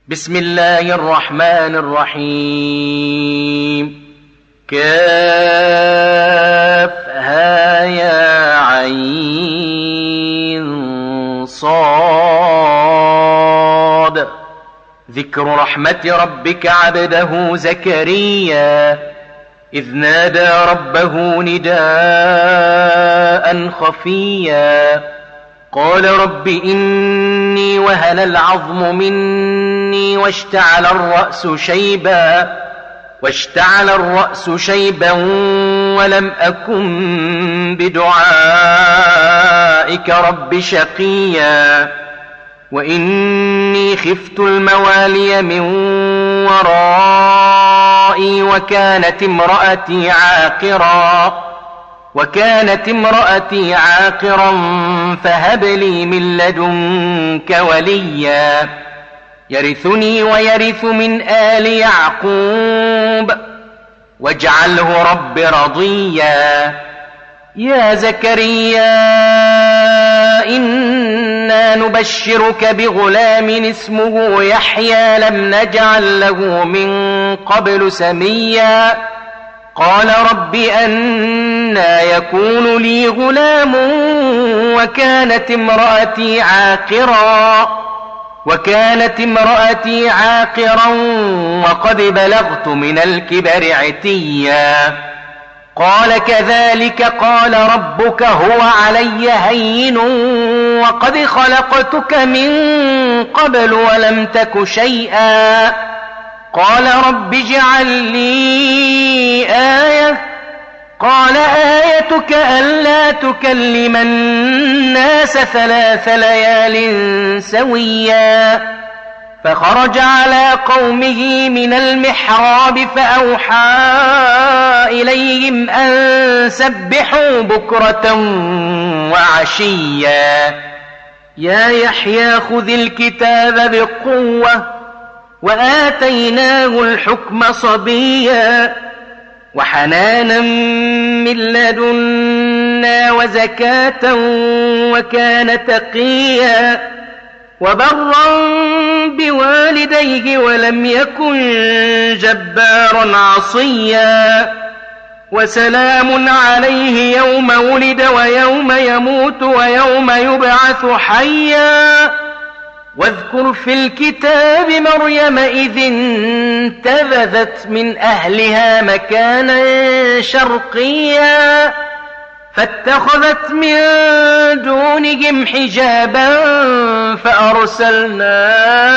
بسم الله الرحمن الرحيم. كافها يا عين صاد. ذكر رحمة ربك عبده زكريا إذ نادى ربه نداء خفيا قال رب إني وهن العظم مني واشتعل الرأس شيبا ولم أكن بدعائك رب شقيا وإني خفت الموالي من ورائي وكانت امرأتي عاقرا فهب لي من لدنك وليا يرثني ويرث من آل يعقوب واجعله رب رضيا. يا زكريا إنا نبشرك بغلام اسمه يحيى لم نجعل له من قبل سميا قال رب أنى يكون لي غلام وكانت امرأتي عاقرا وقد بلغت من الكبر عتيا قال كذلك قال ربك هو علي هين وقد خلقتك من قبل ولم تك شيئا قال رب اجعل لي آية قال آيتك ألا تكلم الناس 3 ليال سويا فخرج على قومه من المحراب فأوحى إليهم أن سبحوا بكرة وعشيا يا يحيى خذ الكتاب بقوة وآتيناه الحكم صبيا وحنانا من لدنا وزكاة وكان تقيا وبرا بوالديه ولم يكن جبارا عصيا وسلام عليه يوم ولد ويوم يموت ويوم يبعث حيا واذكر في الكتاب مريم إذ انتبذت من أهلها مكانا شرقيا فاتخذت من دونهم حجابا فأرسلنا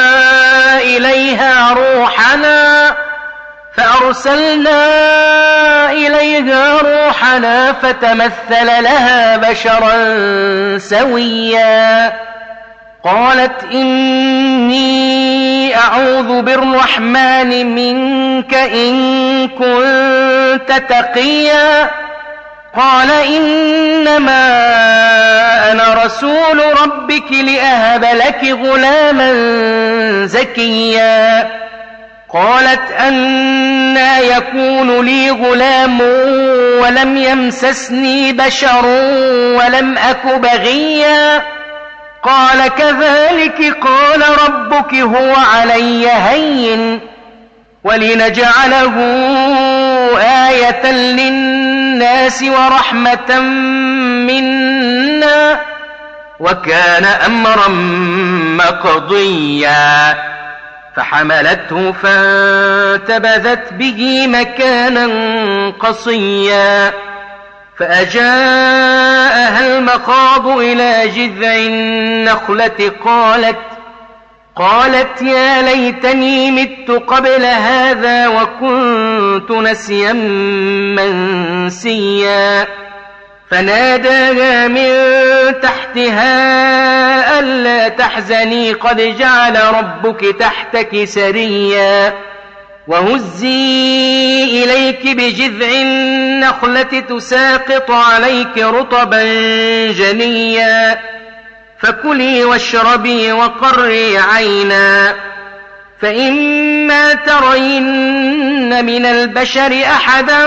إليها روحنا فتمثل لها بشرا سويا قالت إني أعوذ بالرحمن منك إن كنت تقيا قال إنما أنا رسول ربك لأهب لك غلاما زكيا قالت أنى يكون لي غلام ولم يمسسني بشر ولم أك بغيا قال كذلك قال ربك هو علي هين ولنجعله آية للناس ورحمة منا وكان أمرا مقضيا فحملته فانتبذت به مكانا قصيا فأجاءها المخاض إلى جذع النخلة قالت يا ليتني مت قبل هذا وكنت نسيا منسيا فناداها من تحتها ألا تحزني قد جعل ربك تحتك سريا وهزي إليك بجذع النخلة تساقط عليك رطبا جنيا فكلي واشربي وقري عينا فإما ترين من البشر أحدا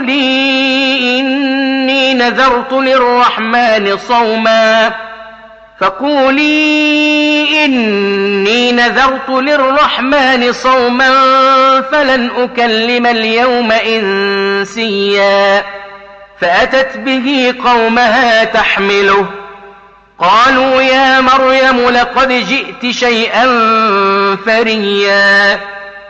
فقولي إني نذرت للرحمن صوما فقولي إني نذرت للرحمن صوما فلن أكلم اليوم إنسيا فأتت به قومها تحمله قالوا يا مريم لقد جئت شيئا فريا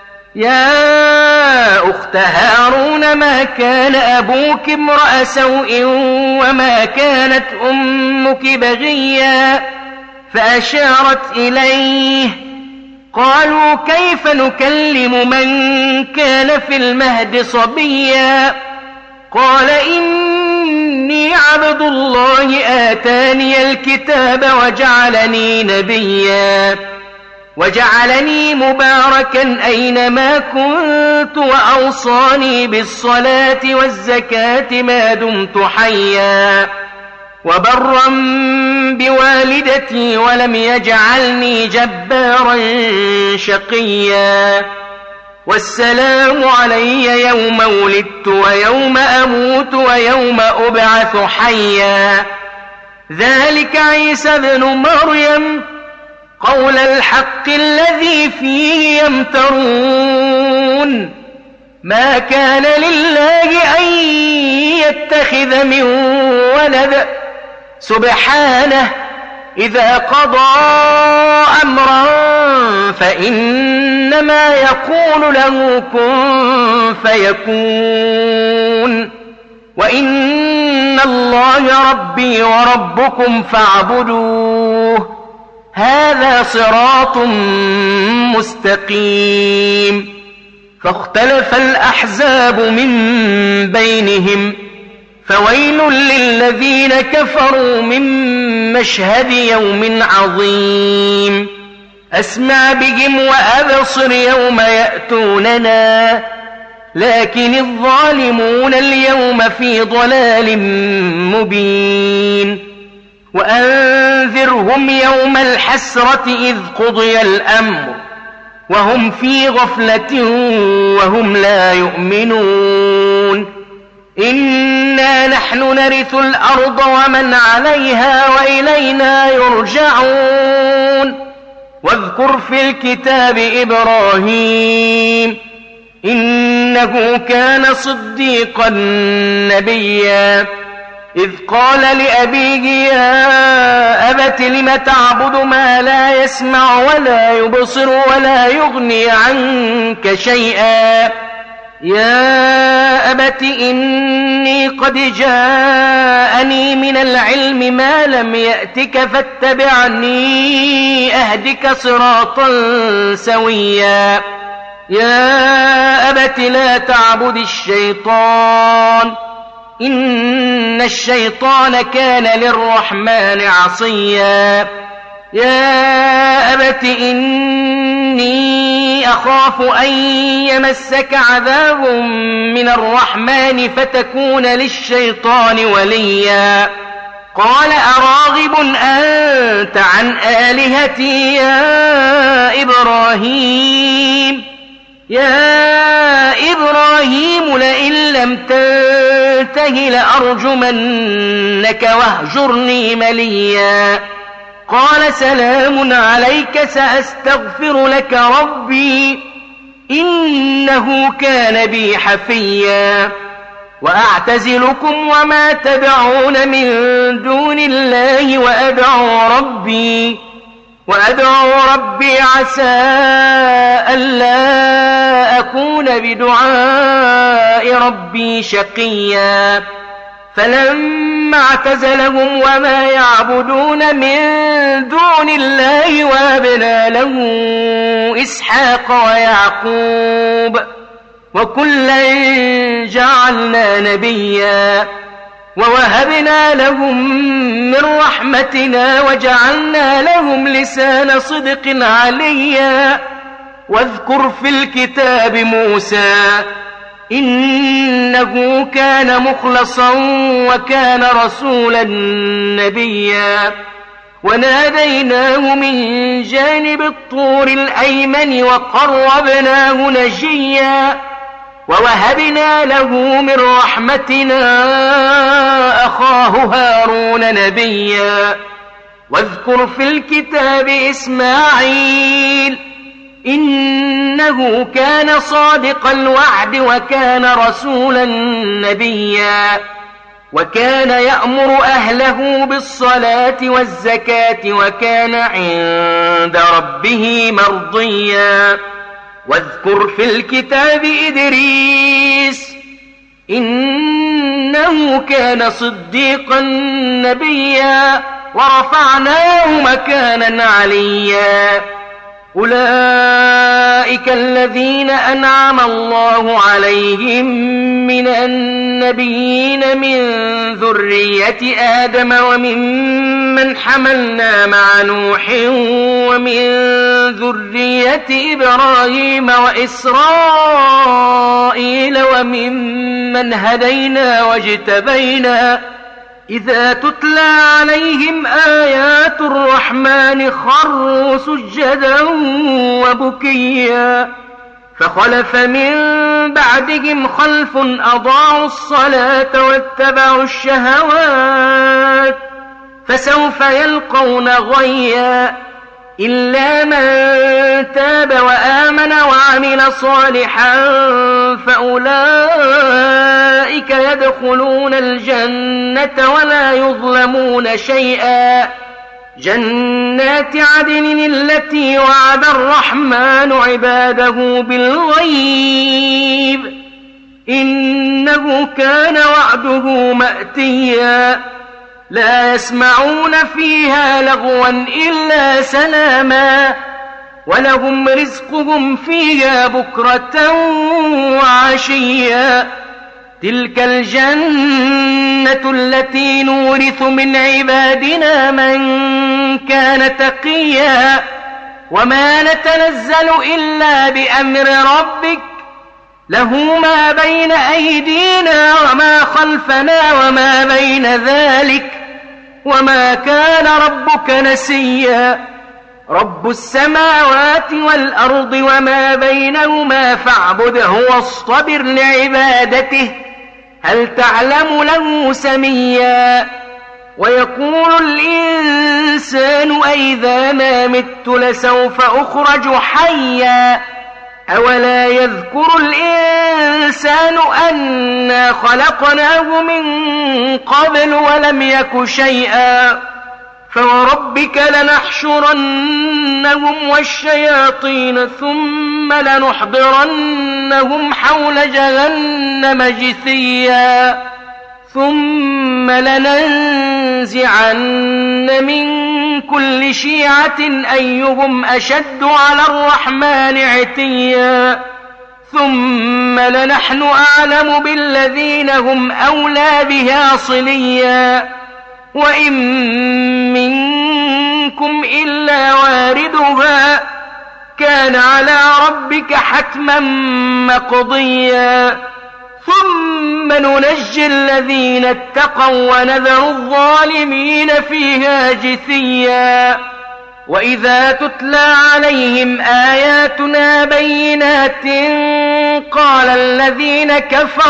يا أخت هارون ما كان أبوك امرأ سوء وما كانت أمك بغيا فأشارت إليه قالوا كيف نكلم من كان في المهد صبيا قال إني عبد الله آتاني الكتاب وجعلني نبيا وجعلني مباركا أينما كنت وأوصاني بالصلاة والزكاة ما دمت حيا وبرا بوالدتي ولم يجعلني جبارا شقيا والسلام علي يوم ولدت ويوم أموت ويوم أبعث حيا ذلك عيسى ابن مريم قول الحق الذي فيه يمترون ما كان لله أن يتخذ من ولد سبحانه إذا قضى أمرا فإنما يقول له كن فيكون وإن الله ربي وربكم فاعبدوه هذا صراط مستقيم فاختلف الأحزاب من بينهم فويل للذين كفروا من مشهد يوم عظيم أسمع بهم وأبصر يوم يأتوننا لكن الظالمون اليوم في ضلال مبين وأنذرهم يوم الحسرة إذ قضي الأمر وهم في غفلة وهم لا يؤمنون إنا نحن نرث الأرض ومن عليها وإلينا يرجعون واذكر في الكتاب إبراهيم إنه كان صديقا نبيا إذ قال لأبيه يا أبت لم تعبد ما لا يسمع ولا يبصر ولا يغني عنك شيئا يا أبت إني قد جاءني من العلم ما لم يأتك فاتبعني أهدك صراطا سويا يا أبت لا تعبد الشيطان إن الشيطان كان للرحمن عصيا يا أبت إني أخاف أن يمسك عذاب من الرحمن فتكون للشيطان وليا قال أراغب أنت عن آلهتي يا إبراهيم لئن لم تنته لأرجمنك واهجرني مليا قال سلام عليك سأستغفر لك ربي إنه كان بي حفيا وأعتزلكم وما تدعون من دون الله وأدعو ربي عسى ألا أكون بدعاء ربي شقيا فلما اعتزلهم وما يعبدون من دون الله وهبنا له إسحاق ويعقوب وكلا جعلنا نبيا ووهبنا لهم من رحمتنا وجعلنا لهم لسان صدق عليا واذكر في الكتاب موسى إنه كان مخلصا وكان رسولا نبيا وناديناه من جانب الطور الأيمن وقربناه نجيا ووهبنا له من رحمتنا أخاه هارون نبيا واذكر في الكتاب إسماعيل إنه كان صادق الوعد وكان رسولا نبيا وكان يأمر أهله بالصلاة والزكاة وكان عند ربه مرضيا واذكر في الكتاب إدريس إنه كان صديقا نبيا ورفعناه مكانا عليا أولئك الذين أنعم الله عليهم من النبيين من ذرية آدم وممن حملنا مع نوح ومن ذرية إبراهيم وإسرائيل وممن هدينا واجتبينا إذا تتلى عليهم آيات الرحمن خروا سجدا وبكيا فخلف من بعدهم خلف أضاعوا الصلاة واتبعوا الشهوات فسوف يلقون غيا إلا من تاب وآمن وعمل صالحا فأولئك يدخلون الجنة ولا يظلمون شيئا جنات عدن التي وعد الرحمن عباده بالغيب إنه كان وعده مأتيا لا يسمعون فيها لغوا إلا سلاما ولهم رزقهم فيها بكرة وعشيا تلك الجنة التي نورث من عبادنا من كان تقيا وما نتنزل إلا بأمر ربك له ما بين أيدينا وما خلفنا وما بين ذلك وما كان ربك نسيا رب السماوات والأرض وما بينهما فاعبده واصطبر لعبادته هل تعلم له سميا ويقول الإنسان أئذا ما مت لسوف أخرج حيا أولا يذكر الإنسان أنا خلقناه من قبل ولم يك شيئا فوربك لنحشرنهم والشياطين ثم لنحضرنهم حول جهنم جثيا ثم لننزعن من كل شيعة أيهم أشد على الرحمن عتيا ثم لنحن أعلم بالذين هم أولى بها صليا وإن منكم إلا واردها كان على ربك حتما مقضيا ثم ننجي الذين اتقوا ونذر الظالمين فيها جثيا وإذا تتلى عليهم آياتنا بينات قال الذين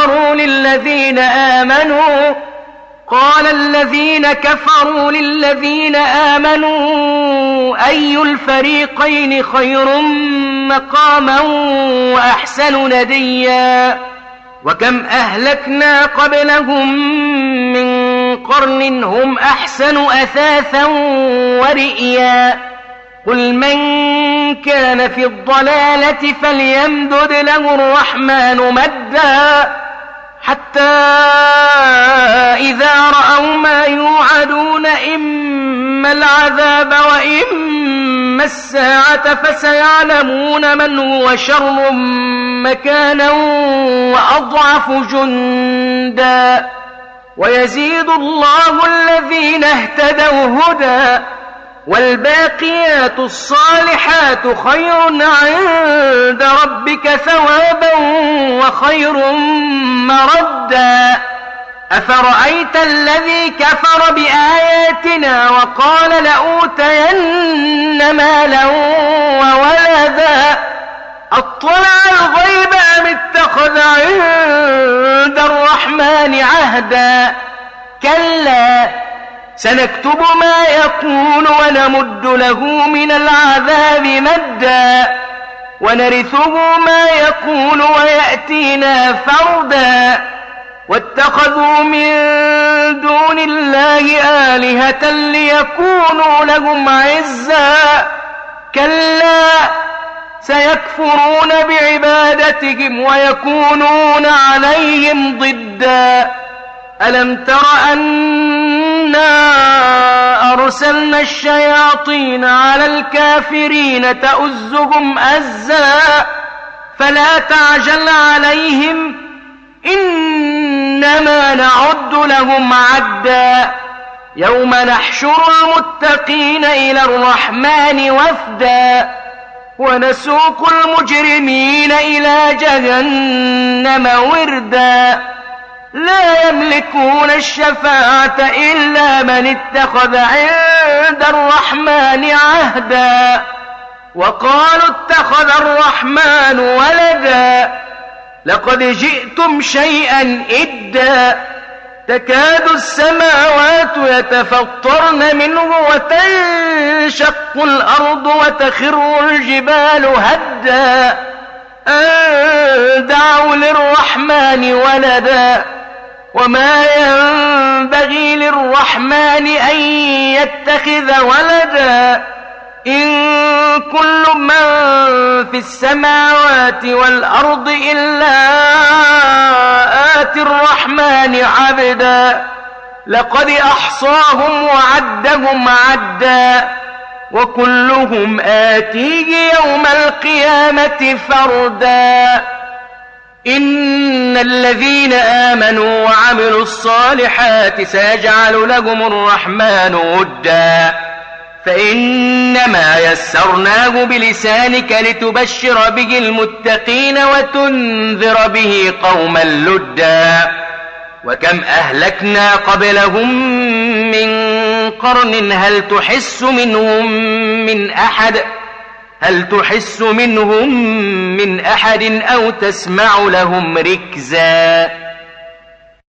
كفروا للذين آمنوا أي الفريقين خير مقاما وأحسن نديا وكم أهلكنا قبلهم من قرن هم أحسن أثاثا ورئيا قل من كان في الضلالة فليمدد له الرحمن مدا حتى إذا رأوا ما يوعدون إما العذاب وإما الساعة فسيعلمون من هو شر مكانا وأضعف جندا ويزيد الله الذين اهتدوا هدى والباقيات الصالحات خير عند ربك ثوابا وخير مردا أفرأيت الذي كفر بآياتنا وقال لأوتين مالا وولدا أطلع الغيب أم اتخذ عند الرحمن عهدا كلا سنكتب ما يقول ونمد له من العذاب مدا ونرثه ما يقول ويأتينا فردا واتخذوا من دون الله آلهة ليكونوا لهم عزا كلا سيكفرون بعبادتهم ويكونون عليهم ضدا ألم تر أنا أرسلنا الشياطين على الكافرين تؤزهم أزا فلا تعجل عليهم إنما نعد لهم عدا يوم نحشر المتقين إلى الرحمن وفدا ونسوق المجرمين إلى جهنم وردا لا يملكون الشفاعة إلا من اتخذ عند الرحمن عهدا وقالوا اتخذ الرحمن ولدا لقد جئتم شيئا إدا تكاد السماوات يتفطرن منه وتنشق الأرض وتخر الجبال هدا أن دعوا للرحمن ولدا وما ينبغي للرحمن أن يتخذ ولدا إن كل من في السماوات والأرض إلا آتي الرحمن عبدا لقد أحصاهم وعدهم عدا وكلهم آتيه يوم القيامة فردا إن الذين آمنوا وعملوا الصالحات سيجعل لهم الرحمن ودا فإنما يسرناه بلسانك لتبشر به المتقين وتنذر به قوما لدا وكم أهلكنا قبلهم من قرن هل تحس منهم من أحد أو تسمع لهم ركزا